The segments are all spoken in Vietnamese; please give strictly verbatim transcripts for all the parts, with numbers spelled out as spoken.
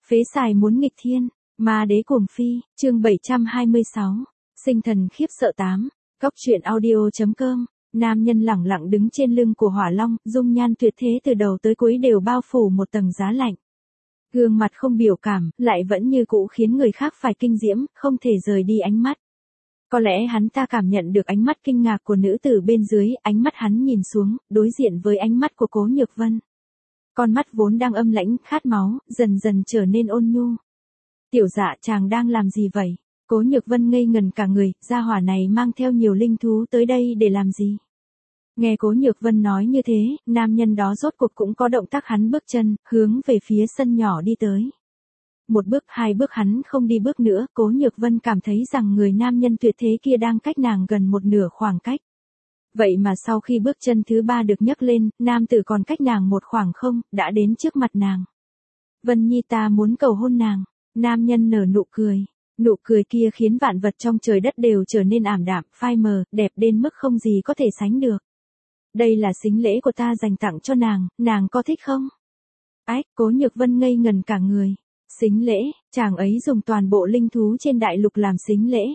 Phế xài muốn nghịch thiên, ma đế cuồng phi, chương bảy trăm hai mươi sáu, sinh thần khiếp sợ tám, Cóc truyện audio chấm com. Nam nhân lẳng lặng đứng trên lưng của hỏa long, dung nhan tuyệt thế từ đầu tới cuối đều bao phủ một tầng giá lạnh. Gương mặt không biểu cảm, lại vẫn như cũ khiến người khác phải kinh diễm, không thể rời đi ánh mắt. Có lẽ hắn ta cảm nhận được ánh mắt kinh ngạc của nữ tử bên dưới, ánh mắt hắn nhìn xuống, đối diện với ánh mắt của Cố Nhược Vân. Con mắt vốn đang âm lãnh, khát máu, dần dần trở nên ôn nhu. Tiểu dạ chàng đang làm gì vậy? Cố Nhược Vân ngây ngần cả người, gia hỏa này mang theo nhiều linh thú tới đây để làm gì? Nghe Cố Nhược Vân nói như thế, nam nhân đó rốt cuộc cũng có động tác, hắn bước chân, hướng về phía sân nhỏ đi tới. Một bước hai bước hắn không đi bước nữa, Cố Nhược Vân cảm thấy rằng người nam nhân tuyệt thế kia đang cách nàng gần một nửa khoảng cách. Vậy mà sau khi bước chân thứ ba được nhấc lên, nam tử còn cách nàng một khoảng không, đã đến trước mặt nàng. Vân Nhi, ta muốn cầu hôn nàng. Nam nhân nở nụ cười. Nụ cười kia khiến vạn vật trong trời đất đều trở nên ảm đạm, phai mờ, đẹp đến mức không gì có thể sánh được. Đây là sính lễ của ta dành tặng cho nàng, nàng có thích không? Ách, Cố Nhược Vân ngây ngần cả người. Sính lễ, chàng ấy dùng toàn bộ linh thú trên đại lục làm sính lễ.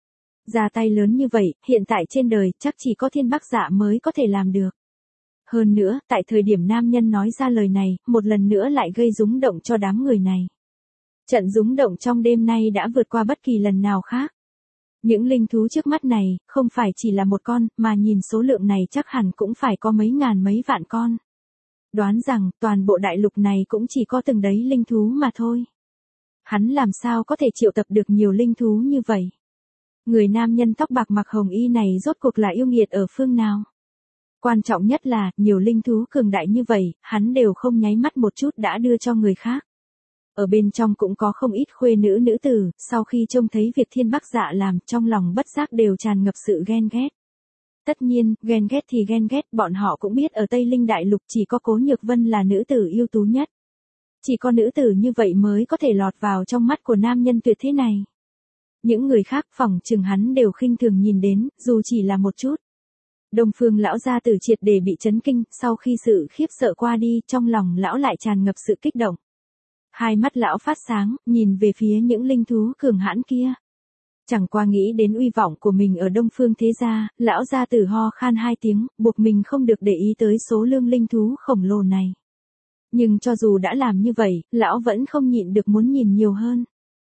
Ra tay lớn như vậy, hiện tại trên đời chắc chỉ có Thiên Bắc Dạ mới có thể làm được. Hơn nữa, tại thời điểm nam nhân nói ra lời này, một lần nữa lại gây rúng động cho đám người này. Trận rúng động trong đêm nay đã vượt qua bất kỳ lần nào khác. Những linh thú trước mắt này, không phải chỉ là một con, mà nhìn số lượng này chắc hẳn cũng phải có mấy ngàn mấy vạn con. Đoán rằng, toàn bộ đại lục này cũng chỉ có từng đấy linh thú mà thôi. Hắn làm sao có thể triệu tập được nhiều linh thú như vậy? Người nam nhân tóc bạc mặc hồng y này rốt cuộc là yêu nghiệt ở phương nào? Quan trọng nhất là, nhiều linh thú cường đại như vậy, hắn đều không nháy mắt một chút đã đưa cho người khác. Ở bên trong cũng có không ít khuê nữ nữ tử, sau khi trông thấy việc Thiên Bắc Dạ làm, trong lòng bất giác đều tràn ngập sự ghen ghét. Tất nhiên, ghen ghét thì ghen ghét, bọn họ cũng biết ở Tây Linh Đại Lục chỉ có Cố Nhược Vân là nữ tử ưu tú nhất. Chỉ có nữ tử như vậy mới có thể lọt vào trong mắt của nam nhân tuyệt thế này. Những người khác phỏng chừng hắn đều khinh thường nhìn đến, dù chỉ là một chút. Đông Phương lão gia tử triệt để bị chấn kinh, sau khi sự khiếp sợ qua đi, trong lòng lão lại tràn ngập sự kích động. Hai mắt lão phát sáng, nhìn về phía những linh thú cường hãn kia. Chẳng qua nghĩ đến uy vọng của mình ở Đông Phương thế gia, lão gia tử ho khan hai tiếng, buộc mình không được để ý tới số lượng linh thú khổng lồ này. Nhưng cho dù đã làm như vậy, lão vẫn không nhịn được muốn nhìn nhiều hơn.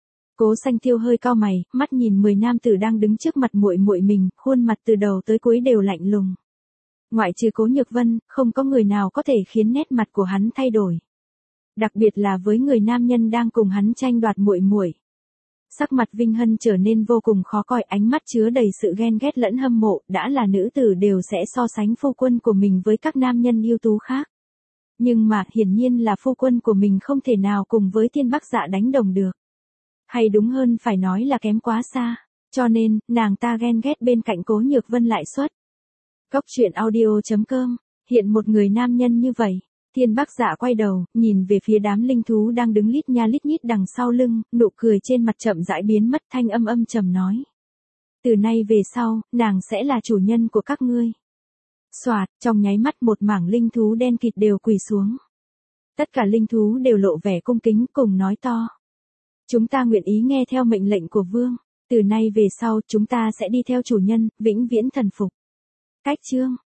Cố Xanh Thiêu hơi cau mày, mắt nhìn mười nam tử đang đứng trước mặt muội muội mình, khuôn mặt từ đầu tới cuối đều lạnh lùng. Ngoại trừ Cố Nhược Vân, không có người nào có thể khiến nét mặt của hắn thay đổi. Đặc biệt là với người nam nhân đang cùng hắn tranh đoạt muội muội. Sắc mặt Vinh Hân trở nên vô cùng khó coi, ánh mắt chứa đầy sự ghen ghét lẫn hâm mộ, đã là nữ tử đều sẽ so sánh phu quân của mình với các nam nhân ưu tú khác. Nhưng mà, hiển nhiên là phu quân của mình không thể nào cùng với Thiên Bắc Dạ đánh đồng được. Hay đúng hơn phải nói là kém quá xa. Cho nên, nàng ta ghen ghét bên cạnh Cố Nhược Vân lại xuất. Cóc truyện audio chấm com, hiện một người nam nhân như vậy. Thiên Bắc Dạ quay đầu, nhìn về phía đám linh thú đang đứng lít nha lít nhít đằng sau lưng, nụ cười trên mặt chậm rãi biến mất, thanh âm âm trầm nói. Từ nay về sau, nàng sẽ là chủ nhân của các ngươi. Soạt, trong nháy mắt một mảng linh thú đen kịt đều quỳ xuống. Tất cả linh thú đều lộ vẻ cung kính cùng nói to. Chúng ta nguyện ý nghe theo mệnh lệnh của vương, từ nay về sau chúng ta sẽ đi theo chủ nhân, vĩnh viễn thần phục. Cách chương.